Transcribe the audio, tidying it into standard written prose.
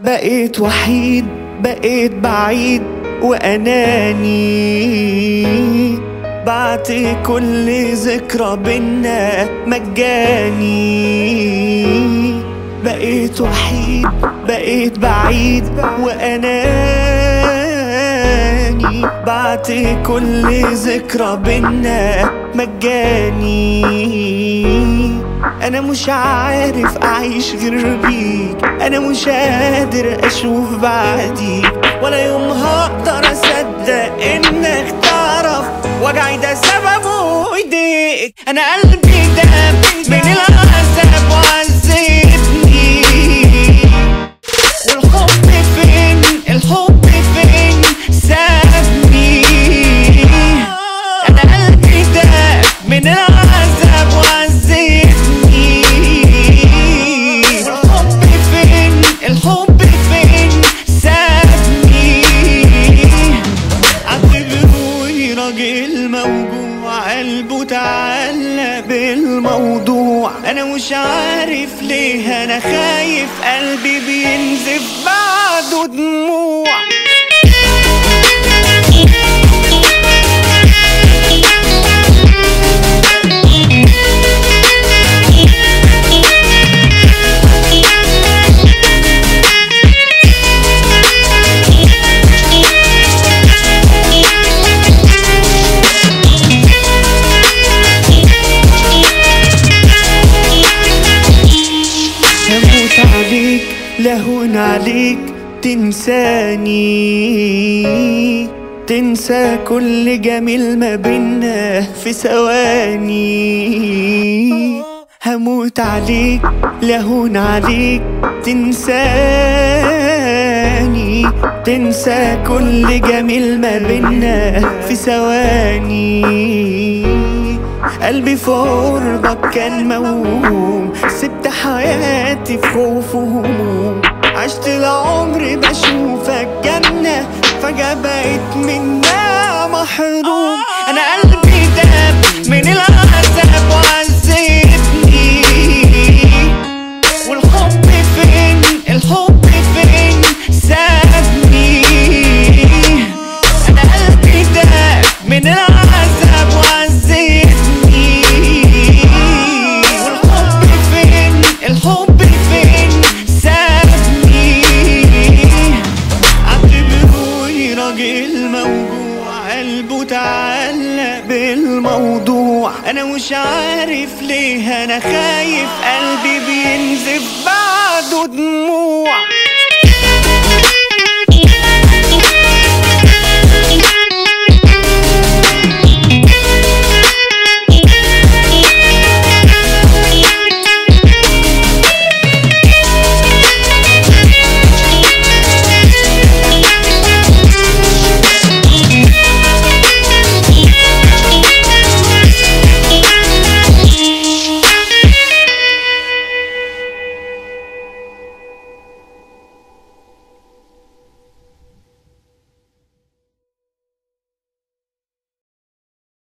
بقيت وحيد، بقيت بعيد وأناني، بعت كل ذكرى بينا مجاني. بقيت وحيد، بقيت بعيد وأناني، بعت كل ذكرى بينا مجاني. أنا مش عارف أعيش غير بيك، أنا مش قادر أشوف بعديك، ولا يوم هقدر أصدق إنك تعرف وجعي ده سببه إيديك. أنا قلبي داب من العذاب وعذبني، والحب فين، الحب فين سابني. أنا قلبي داب من العذاب وعذبني، والحب فين، الحب فين سابني. اعتبروني راجل موجوع قلبه تعلق بالموضوع. انا مش عارف ليه انا خايف، قلبي بينزف بعده دموع. عليك لهون عليك تنساني، تنسى كل جميل ما بينا في ثواني. هموت عليك لهون عليك تنساني، تنسى كل جميل ما بينا في ثواني. قلبي في قربك كان موهوم، سبت حياتي في خوف وهموم. عشت العمر بشوفك جنة، فجأة بقيت منها محروم. أنا قلبي داب من العذاب وعذبني، والحب فين، الحب فين سابني. أنا قلبي داب من العذاب وعذبني، الحب فين سابني. اعتبروني راجل موجوع قلبه تعلق بالموضوع. انا مش عارف ليه انا خايف،